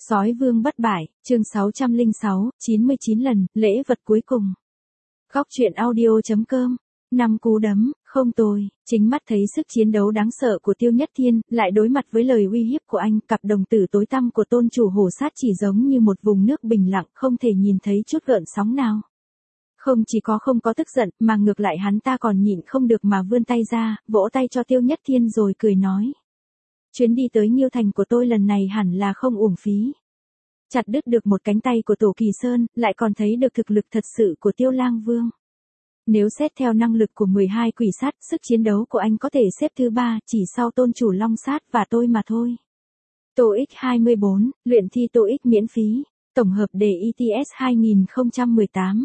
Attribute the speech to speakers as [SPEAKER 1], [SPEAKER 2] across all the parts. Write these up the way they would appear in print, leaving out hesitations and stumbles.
[SPEAKER 1] Sói vương bất bại, chương 606, 99 lần, lễ vật cuối cùng. Góc truyện audio.com, 5 cú đấm, không tồi, chính mắt thấy sức chiến đấu đáng sợ của Tiêu Nhất Thiên, lại đối mặt với lời uy hiếp của anh, cặp đồng tử tối tăm của tôn chủ hổ sát chỉ giống như một vùng nước bình lặng, không thể nhìn thấy chút gợn sóng nào. Không chỉ có không có tức giận, mà ngược lại hắn ta còn nhịn không được mà vươn tay ra, vỗ tay cho Tiêu Nhất Thiên rồi cười nói. Chuyến đi tới Nhiêu Thành của tôi lần này hẳn là không uổng phí. Chặt đứt được một cánh tay của Tổ Kỳ Sơn, lại còn thấy được thực lực thật sự của Tiêu Lang Vương. Nếu xét theo năng lực của 12 quỷ sát, sức chiến đấu của anh có thể xếp thứ 3, chỉ sau tôn chủ Long Sát và tôi mà thôi. TOEIC 24, luyện thi TOEIC miễn phí, tổng hợp đề ETS 2018.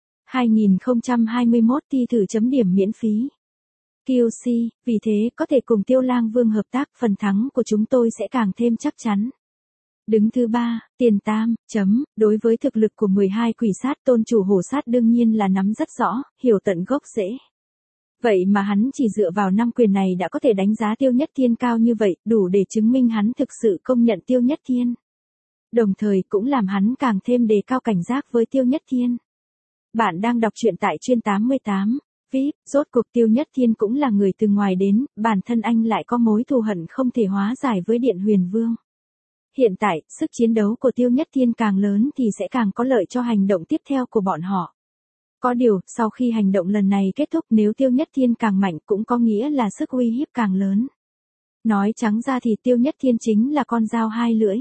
[SPEAKER 1] 2021 thi thử chấm điểm miễn phí. QC, vì thế có thể cùng Tiêu Lang Vương hợp tác, phần thắng của chúng tôi sẽ càng thêm chắc chắn. Đứng thứ 3, Tiền Tam, đối với thực lực của 12 quỷ sát tôn chủ hổ sát đương nhiên là nắm rất rõ, hiểu tận gốc rễ. Vậy mà hắn chỉ dựa vào 5 quyền này đã có thể đánh giá Tiêu Nhất Thiên cao như vậy, đủ để chứng minh hắn thực sự công nhận Tiêu Nhất Thiên. Đồng thời cũng làm hắn càng thêm đề cao cảnh giác với Tiêu Nhất Thiên. Bạn đang đọc truyện tại Chuyên 88. VIP, rốt cuộc Tiêu Nhất Thiên cũng là người từ ngoài đến, bản thân anh lại có mối thù hận không thể hóa giải với Điện Huyền Vương. Hiện tại, sức chiến đấu của Tiêu Nhất Thiên càng lớn thì sẽ càng có lợi cho hành động tiếp theo của bọn họ. Có điều, sau khi hành động lần này kết thúc nếu Tiêu Nhất Thiên càng mạnh cũng có nghĩa là sức uy hiếp càng lớn. Nói trắng ra thì Tiêu Nhất Thiên chính là con dao hai lưỡi.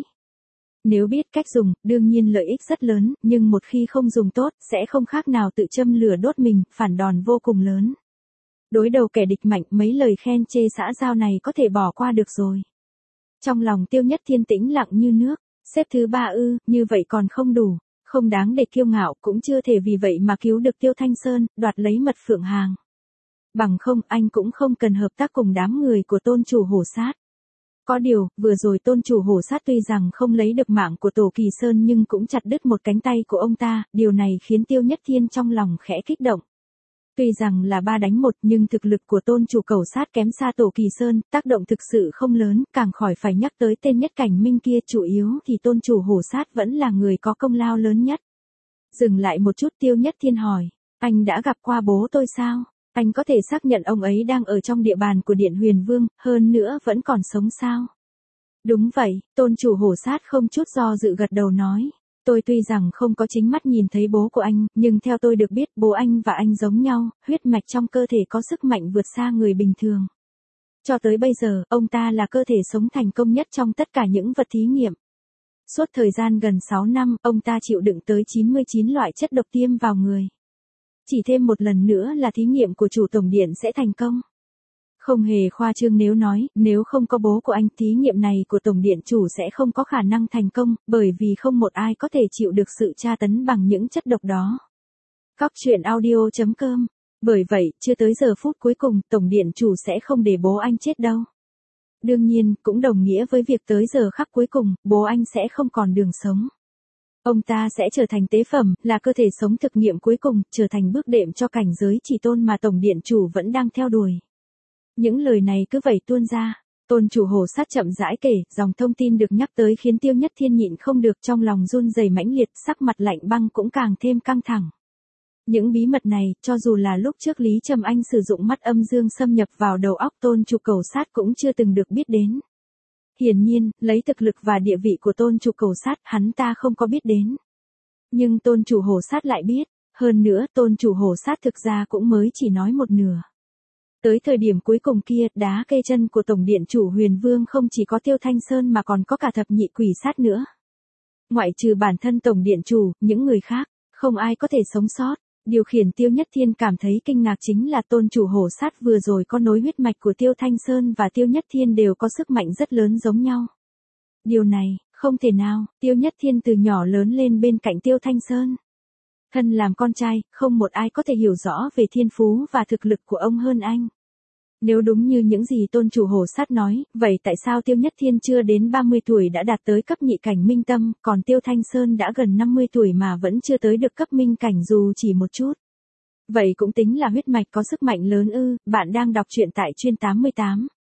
[SPEAKER 1] Nếu biết cách dùng, đương nhiên lợi ích rất lớn, nhưng một khi không dùng tốt, sẽ không khác nào tự châm lửa đốt mình, phản đòn vô cùng lớn. Đối đầu kẻ địch mạnh, mấy lời khen chê xã giao này có thể bỏ qua được rồi. Trong lòng Tiêu Nhất Thiên tĩnh lặng như nước, xếp thứ 3 như vậy còn không đủ, không đáng để kiêu ngạo, cũng chưa thể vì vậy mà cứu được Tiêu Thanh Sơn, đoạt lấy mật phượng hàng. Bằng không, anh cũng không cần hợp tác cùng đám người của tôn chủ hổ sát. Có điều, vừa rồi tôn chủ hổ sát tuy rằng không lấy được mạng của Tổ Kỳ Sơn nhưng cũng chặt đứt một cánh tay của ông ta, điều này khiến Tiêu Nhất Thiên trong lòng khẽ kích động. Tuy rằng là 3 đánh 1 nhưng thực lực của tôn chủ cẩu sát kém xa Tổ Kỳ Sơn, tác động thực sự không lớn, càng khỏi phải nhắc tới tên Nhất Cảnh Minh kia, chủ yếu thì tôn chủ hổ sát vẫn là người có công lao lớn nhất. Dừng lại một chút Tiêu Nhất Thiên hỏi, anh đã gặp qua bố tôi sao? Anh có thể xác nhận ông ấy đang ở trong địa bàn của Điện Huyền Vương, hơn nữa vẫn còn sống sao? Đúng vậy, tôn chủ hổ sát không chút do dự gật đầu nói. Tôi tuy rằng không có chính mắt nhìn thấy bố của anh, nhưng theo tôi được biết bố anh và anh giống nhau, huyết mạch trong cơ thể có sức mạnh vượt xa người bình thường. Cho tới bây giờ, ông ta là cơ thể sống thành công nhất trong tất cả những vật thí nghiệm. Suốt thời gian gần 6 năm, ông ta chịu đựng tới 99 loại chất độc tiêm vào người. Chỉ thêm một lần nữa là thí nghiệm của chủ tổng điện sẽ thành công. Không hề khoa trương nếu nói, nếu không có bố của anh, thí nghiệm này của tổng điện chủ sẽ không có khả năng thành công, bởi vì không một ai có thể chịu được sự tra tấn bằng những chất độc đó. Góc truyện audio.com. Bởi vậy, chưa tới giờ phút cuối cùng, tổng điện chủ sẽ không để bố anh chết đâu. Đương nhiên, cũng đồng nghĩa với việc tới giờ khắc cuối cùng, bố anh sẽ không còn đường sống. Ông ta sẽ trở thành tế phẩm, là cơ thể sống thực nghiệm cuối cùng, trở thành bước đệm cho cảnh giới chỉ tôn mà tổng điện chủ vẫn đang theo đuổi. Những lời này cứ vậy tuôn ra, tôn chủ hổ sát chậm rãi kể, dòng thông tin được nhắc tới khiến Tiêu Nhất Thiên nhịn không được, trong lòng run rẩy mãnh liệt, sắc mặt lạnh băng cũng càng thêm căng thẳng. Những bí mật này, cho dù là lúc trước Lý Trầm Anh sử dụng mắt âm dương xâm nhập vào đầu óc tôn chủ cẩu sát cũng chưa từng được biết đến. Hiển nhiên, lấy thực lực và địa vị của tôn chủ cẩu sát, hắn ta không có biết đến. Nhưng tôn chủ hổ sát lại biết, hơn nữa tôn chủ hổ sát thực ra cũng mới chỉ nói một nửa. Tới thời điểm cuối cùng kia, đá cây chân của tổng điện chủ Huyền Vương không chỉ có Tiêu Thanh Sơn mà còn có cả thập nhị quỷ sát nữa. Ngoại trừ bản thân tổng điện chủ, những người khác, không ai có thể sống sót. Điều khiển Tiêu Nhất Thiên cảm thấy kinh ngạc chính là tôn chủ hổ sát vừa rồi có nối huyết mạch của Tiêu Thanh Sơn và Tiêu Nhất Thiên đều có sức mạnh rất lớn giống nhau. Điều này, không thể nào, Tiêu Nhất Thiên từ nhỏ lớn lên bên cạnh Tiêu Thanh Sơn. Thân làm con trai, không một ai có thể hiểu rõ về thiên phú và thực lực của ông hơn anh. Nếu đúng như những gì tôn chủ hổ sát nói, vậy tại sao Tiêu Nhất Thiên chưa đến 30 tuổi đã đạt tới cấp nhị cảnh minh tâm, còn Tiêu Thanh Sơn đã gần 50 tuổi mà vẫn chưa tới được cấp minh cảnh dù chỉ một chút? Vậy cũng tính là huyết mạch có sức mạnh lớn ư? Bạn đang đọc truyện tại Chuyên 88.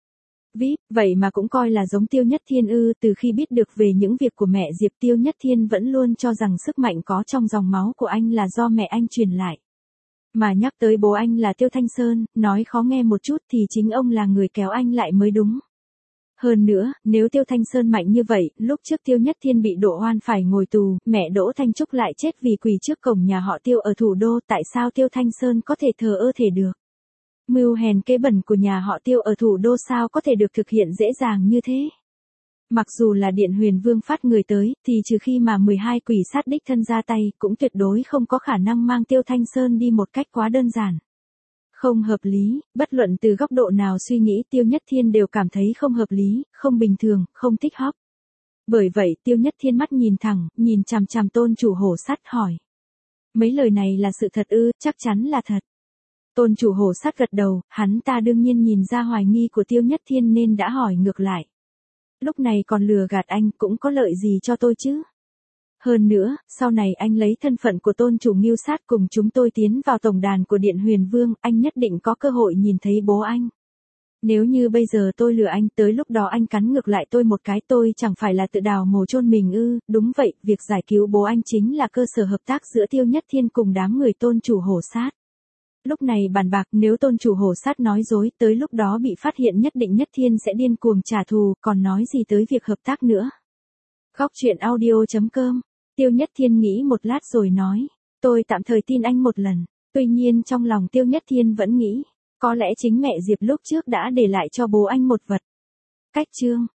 [SPEAKER 1] VIP, vậy mà cũng coi là giống Tiêu Nhất Thiên ư? Từ khi biết được về những việc của mẹ Diệp, Tiêu Nhất Thiên vẫn luôn cho rằng sức mạnh có trong dòng máu của anh là do mẹ anh truyền lại. Mà nhắc tới bố anh là Tiêu Thanh Sơn, nói khó nghe một chút thì chính ông là người kéo anh lại mới đúng. Hơn nữa, nếu Tiêu Thanh Sơn mạnh như vậy, lúc trước Tiêu Nhất Thiên bị đổ oan phải ngồi tù, mẹ Đỗ Thanh Trúc lại chết vì quỳ trước cổng nhà họ Tiêu ở thủ đô, tại sao Tiêu Thanh Sơn có thể thờ ơ thể được? Mưu hèn kế bẩn của nhà họ Tiêu ở thủ đô sao có thể được thực hiện dễ dàng như thế? Mặc dù là Điện Huyền Vương phát người tới, thì trừ khi mà 12 quỷ sát đích thân ra tay, cũng tuyệt đối không có khả năng mang Tiêu Thanh Sơn đi một cách quá đơn giản. Không hợp lý, bất luận từ góc độ nào suy nghĩ Tiêu Nhất Thiên đều cảm thấy không hợp lý, không bình thường, không thích hợp. Bởi vậy Tiêu Nhất Thiên mắt nhìn thẳng, nhìn chằm chằm tôn chủ hổ sắt hỏi. Mấy lời này là sự thật ư? Chắc chắn là thật. Tôn chủ hổ sắt gật đầu, hắn ta đương nhiên nhìn ra hoài nghi của Tiêu Nhất Thiên nên đã hỏi ngược lại. Lúc này còn lừa gạt anh cũng có lợi gì cho tôi chứ? Hơn nữa, sau này anh lấy thân phận của tôn chủ mưu sát cùng chúng tôi tiến vào tổng đàn của Điện Huyền Vương, anh nhất định có cơ hội nhìn thấy bố anh. Nếu như bây giờ tôi lừa anh, tới lúc đó anh cắn ngược lại tôi một cái, tôi chẳng phải là tự đào mồ chôn mình ư? Đúng vậy, việc giải cứu bố anh chính là cơ sở hợp tác giữa Tiêu Nhất Thiên cùng đám người tôn chủ hổ sát. Lúc này bàn bạc, nếu tôn chủ hổ sát nói dối, tới lúc đó bị phát hiện nhất định Nhất Thiên sẽ điên cuồng trả thù, còn nói gì tới việc hợp tác nữa. Góc truyện audio.com. Tiêu Nhất Thiên nghĩ một lát rồi nói, tôi tạm thời tin anh một lần. Tuy nhiên trong lòng Tiêu Nhất Thiên vẫn nghĩ, có lẽ chính mẹ Diệp lúc trước đã để lại cho bố anh một vật. Cách chương